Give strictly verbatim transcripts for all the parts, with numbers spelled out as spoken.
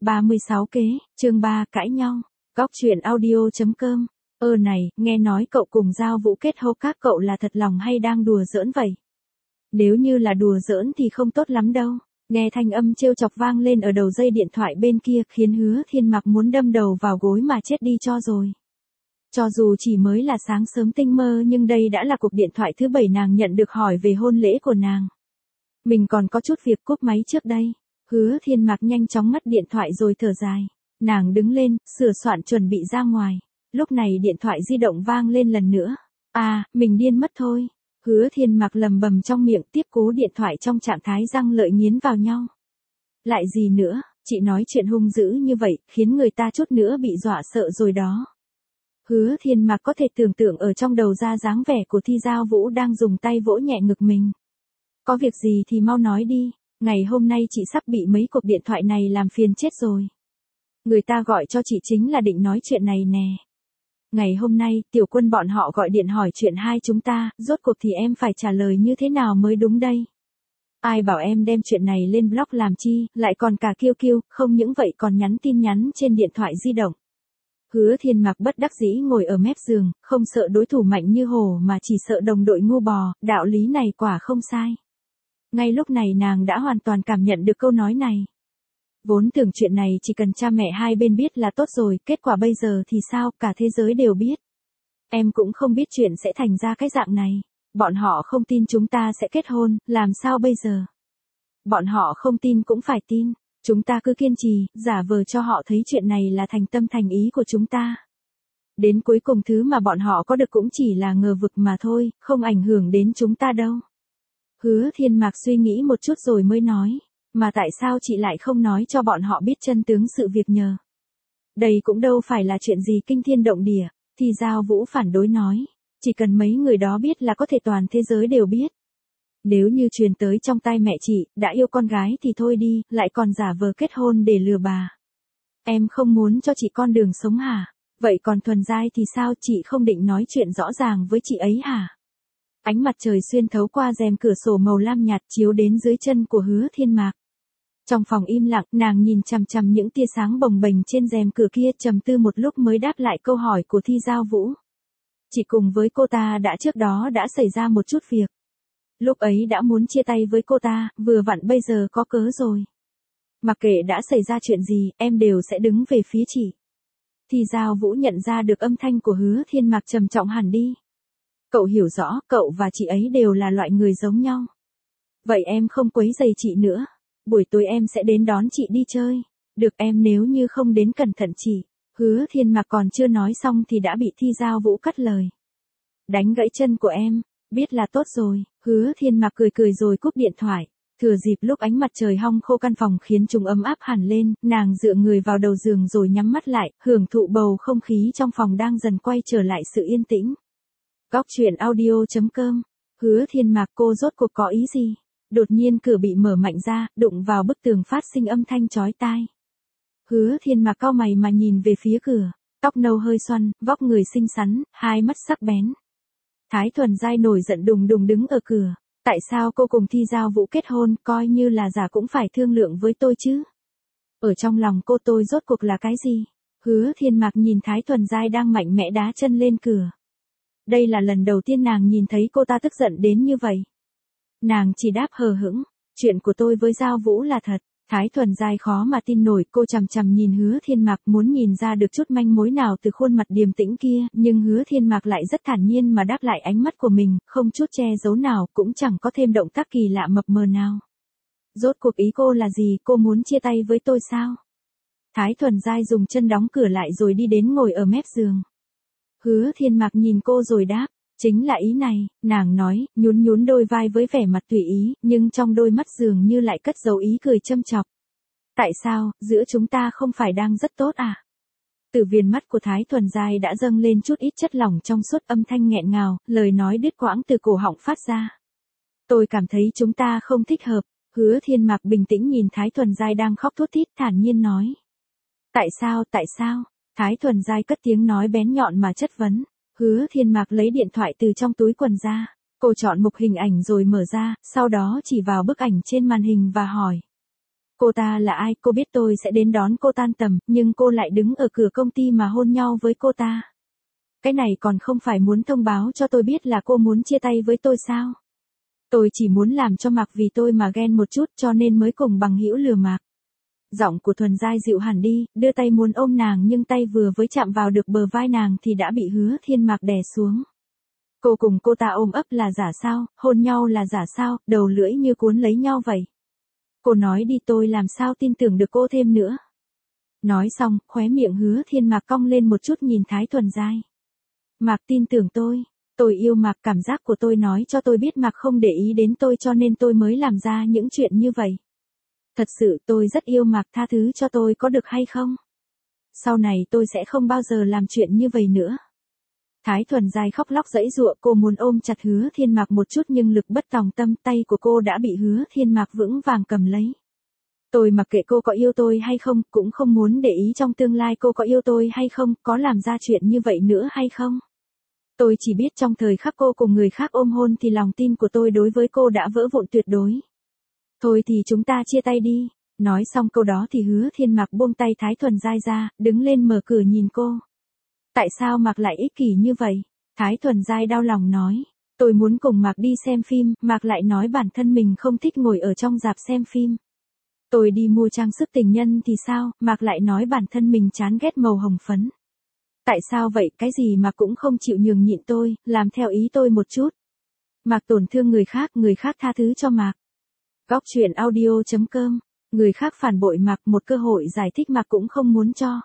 ba mươi sáu kế, chương ba, cãi nhau. Góc truyện audio chấm com. Ơ này, nghe nói cậu cùng Giao Vũ kết hôn, các cậu là thật lòng hay đang đùa giỡn vậy? Nếu như là đùa giỡn thì không tốt lắm đâu. Nghe thanh âm trêu chọc vang lên ở đầu dây điện thoại bên kia, khiến Hứa Thiên Mặc muốn đâm đầu vào gối mà chết đi cho rồi. Cho dù chỉ mới là sáng sớm tinh mơ, nhưng đây đã là cuộc điện thoại thứ bảy nàng nhận được hỏi về hôn lễ của nàng. Mình còn có chút việc, cúp máy trước đây. Hứa Thiên Mặc nhanh chóng ngắt điện thoại rồi thở dài. Nàng đứng lên, sửa soạn chuẩn bị ra ngoài. Lúc này điện thoại di động vang lên lần nữa. À, mình điên mất thôi. Hứa Thiên Mặc lầm bầm trong miệng, tiếp cú điện thoại trong trạng thái răng lợi nghiến vào nhau. Lại gì nữa, chị nói chuyện hung dữ như vậy, khiến người ta chút nữa bị dọa sợ rồi đó. Hứa Thiên Mặc có thể tưởng tượng ở trong đầu ra dáng vẻ của Thi Giao Vũ đang dùng tay vỗ nhẹ ngực mình. Có việc gì thì mau nói đi, ngày hôm nay chị sắp bị mấy cuộc điện thoại này làm phiền chết rồi. Người ta gọi cho chị chính là định nói chuyện này nè. Ngày hôm nay, Tiểu Quân bọn họ gọi điện hỏi chuyện hai chúng ta, rốt cuộc thì em phải trả lời như thế nào mới đúng đây? Ai bảo em đem chuyện này lên blog làm chi, lại còn cả kiêu kiêu, không những vậy còn nhắn tin nhắn trên điện thoại di động. Hứa Thiên Mặc bất đắc dĩ ngồi ở mép giường, không sợ đối thủ mạnh như hổ mà chỉ sợ đồng đội ngu bò, đạo lý này quả không sai. Ngay lúc này nàng đã hoàn toàn cảm nhận được câu nói này. Vốn tưởng chuyện này chỉ cần cha mẹ hai bên biết là tốt rồi, kết quả bây giờ thì sao, cả thế giới đều biết. Em cũng không biết chuyện sẽ thành ra cái dạng này. Bọn họ không tin chúng ta sẽ kết hôn, làm sao bây giờ? Bọn họ không tin cũng phải tin. Chúng ta cứ kiên trì, giả vờ cho họ thấy chuyện này là thành tâm thành ý của chúng ta. Đến cuối cùng thứ mà bọn họ có được cũng chỉ là ngờ vực mà thôi, không ảnh hưởng đến chúng ta đâu. Hứa Thiên Mặc suy nghĩ một chút rồi mới nói. Mà tại sao chị lại không nói cho bọn họ biết chân tướng sự việc nhờ? Đây cũng đâu phải là chuyện gì kinh thiên động địa. Thì Giao Vũ phản đối nói. Chỉ cần mấy người đó biết là có thể toàn thế giới đều biết. Nếu như truyền tới trong tai mẹ chị, đã yêu con gái thì thôi đi, lại còn giả vờ kết hôn để lừa bà. Em không muốn cho chị con đường sống hả? Vậy còn Thuần Giai thì sao, chị không định nói chuyện rõ ràng với chị ấy hả? Ánh mặt trời xuyên thấu qua rèm cửa sổ màu lam nhạt chiếu đến dưới chân của Hứa Thiên Mặc. Trong phòng im lặng, nàng nhìn chằm chằm những tia sáng bồng bềnh trên rèm cửa kia, trầm tư một lúc mới đáp lại câu hỏi của Thi Giao Vũ. Chị cùng với cô ta đã trước đó đã xảy ra một chút việc. Lúc ấy đã muốn chia tay với cô ta, vừa vặn bây giờ có cớ rồi. Mặc kệ đã xảy ra chuyện gì, em đều sẽ đứng về phía chị. Thì Giao Vũ nhận ra được âm thanh của Hứa Thiên Mặc trầm trọng hẳn đi. Cậu hiểu rõ, cậu và chị ấy đều là loại người giống nhau. Vậy em không quấy rầy chị nữa. Buổi tối em sẽ đến đón chị đi chơi. Được em, nếu như không đến cẩn thận chị. Hứa Thiên Mặc còn chưa nói xong thì đã bị Thi Giao Vũ cắt lời. Đánh gãy chân của em. Biết là tốt rồi. Hứa Thiên Mặc cười cười rồi cúp điện thoại. Thừa dịp lúc ánh mặt trời hong khô căn phòng khiến chúng ấm áp hẳn lên, nàng dựa người vào đầu giường rồi nhắm mắt lại, hưởng thụ bầu không khí trong phòng đang dần quay trở lại sự yên tĩnh. Góc truyện audio chấm com. Hứa Thiên Mặc, cô rốt cuộc có ý gì? Đột nhiên cửa bị mở mạnh ra, đụng vào bức tường phát sinh âm thanh chói tai. Hứa Thiên Mặc cau mày mà nhìn về phía cửa, tóc nâu hơi xoăn, vóc người xinh xắn, hai mắt sắc bén. Thái Thuần Giai nổi giận đùng đùng đứng ở cửa. Tại sao cô cùng Thi Giao Vũ kết hôn, coi như là giả cũng phải thương lượng với tôi chứ? Ở trong lòng cô tôi rốt cuộc là cái gì? Hứa Thiên Mặc nhìn Thái Thuần Giai đang mạnh mẽ đá chân lên cửa. Đây là lần đầu tiên nàng nhìn thấy cô ta tức giận đến như vậy. Nàng chỉ đáp hờ hững, chuyện của tôi với Giao Vũ là thật. Thái Thuần Giai khó mà tin nổi, cô chằm chằm nhìn Hứa Thiên Mặc muốn nhìn ra được chút manh mối nào từ khuôn mặt điềm tĩnh kia, nhưng Hứa Thiên Mặc lại rất thản nhiên mà đáp lại ánh mắt của mình, không chút che giấu nào, cũng chẳng có thêm động tác kỳ lạ mập mờ nào. Rốt cuộc ý cô là gì, cô muốn chia tay với tôi sao? Thái Thuần Giai dùng chân đóng cửa lại rồi đi đến ngồi ở mép giường. Hứa Thiên Mặc nhìn cô rồi đáp. Chính là ý này, nàng nói, nhún nhún đôi vai với vẻ mặt tùy ý, nhưng trong đôi mắt dường như lại cất dấu ý cười châm chọc. Tại sao, giữa chúng ta không phải đang rất tốt à? Từ viền mắt của Thái Thuần Giai đã dâng lên chút ít chất lỏng trong suốt, âm thanh nghẹn ngào, lời nói đứt quãng từ cổ họng phát ra. Tôi cảm thấy chúng ta không thích hợp. Hứa Thiên Mặc bình tĩnh nhìn Thái Thuần Giai đang khóc thút thít, thản nhiên nói. Tại sao, tại sao? Thái Thuần Giai cất tiếng nói bén nhọn mà chất vấn. Hứa Thiên Mặc lấy điện thoại từ trong túi quần ra. Cô chọn mục hình ảnh rồi mở ra, sau đó chỉ vào bức ảnh trên màn hình và hỏi. Cô ta là ai, cô biết tôi sẽ đến đón cô tan tầm, nhưng cô lại đứng ở cửa công ty mà hôn nhau với cô ta. Cái này còn không phải muốn thông báo cho tôi biết là cô muốn chia tay với tôi sao? Tôi chỉ muốn làm cho Mạc vì tôi mà ghen một chút cho nên mới cùng bằng hữu lừa Mạc. Giọng của Thuần Giai dịu hẳn đi, đưa tay muốn ôm nàng nhưng tay vừa với chạm vào được bờ vai nàng thì đã bị Hứa Thiên Mạc đè xuống. Cô cùng cô ta ôm ấp là giả sao, hôn nhau là giả sao, đầu lưỡi như cuốn lấy nhau vậy. Cô nói đi, tôi làm sao tin tưởng được cô thêm nữa. Nói xong, khóe miệng Hứa Thiên Mạc cong lên một chút nhìn Thái Thuần Giai. Mạc tin tưởng tôi, tôi yêu Mạc, cảm giác của tôi nói cho tôi biết Mạc không để ý đến tôi cho nên tôi mới làm ra những chuyện như vậy. Thật sự tôi rất yêu Mạc, tha thứ cho tôi có được hay không? Sau này tôi sẽ không bao giờ làm chuyện như vậy nữa. Thái Thuần Giai khóc lóc giãy giụa, cô muốn ôm chặt Hứa Thiên Mạc một chút nhưng lực bất tòng tâm, tay của cô đã bị Hứa Thiên Mạc vững vàng cầm lấy. Tôi mặc kệ cô có yêu tôi hay không, cũng không muốn để ý trong tương lai cô có yêu tôi hay không, có làm ra chuyện như vậy nữa hay không. Tôi chỉ biết trong thời khắc cô cùng người khác ôm hôn thì lòng tin của tôi đối với cô đã vỡ vụn tuyệt đối. Thôi thì chúng ta chia tay đi. Nói xong câu đó thì Hứa Thiên Mạc buông tay Thái Thuần Giai ra, đứng lên mở cửa nhìn cô. Tại sao Mạc lại ích kỷ như vậy? Thái Thuần Giai đau lòng nói. Tôi muốn cùng Mạc đi xem phim, Mạc lại nói bản thân mình không thích ngồi ở trong rạp xem phim. Tôi đi mua trang sức tình nhân thì sao, Mạc lại nói bản thân mình chán ghét màu hồng phấn. Tại sao vậy, cái gì mà cũng không chịu nhường nhịn tôi, làm theo ý tôi một chút. Mạc tổn thương người khác, người khác tha thứ cho Mạc. Góc truyện audio chấm com, người khác phản bội Mạc, một cơ hội giải thích Mạc cũng không muốn cho.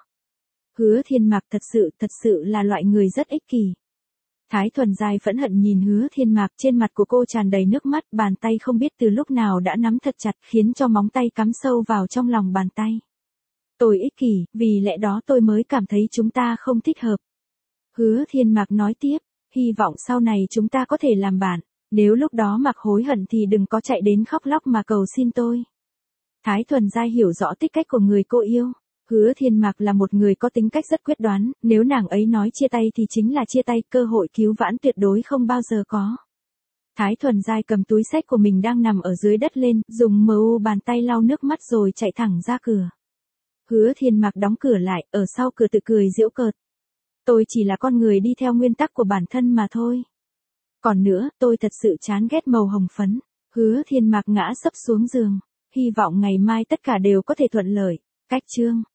Hứa Thiên Mạc thật sự, thật sự là loại người rất ích kỷ. Thái Thuần Giai phẫn hận nhìn Hứa Thiên Mạc, trên mặt của cô tràn đầy nước mắt, bàn tay không biết từ lúc nào đã nắm thật chặt, khiến cho móng tay cắm sâu vào trong lòng bàn tay. Tôi ích kỷ, vì lẽ đó tôi mới cảm thấy chúng ta không thích hợp. Hứa Thiên Mạc nói tiếp, hy vọng sau này chúng ta có thể làm bạn, nếu lúc đó Mạc hối hận thì đừng có chạy đến khóc lóc mà cầu xin tôi. Thái Thuần Giai hiểu rõ tính cách của người cô yêu. Hứa Thiên Mạc là một người có tính cách rất quyết đoán, nếu nàng ấy nói chia tay thì chính là chia tay, cơ hội cứu vãn tuyệt đối không bao giờ có. Thái Thuần Giai cầm túi xách của mình đang nằm ở dưới đất lên, dùng mờ u bàn tay lau nước mắt rồi chạy thẳng ra cửa. Hứa Thiên Mạc đóng cửa lại, ở sau cửa tự cười giễu cợt. Tôi chỉ là con người đi theo nguyên tắc của bản thân mà thôi. Còn nữa, tôi thật sự chán ghét màu hồng phấn. Hứa Thiên Mạc ngã sấp xuống giường. Hy vọng ngày mai tất cả đều có thể thuận lợi. Cách chương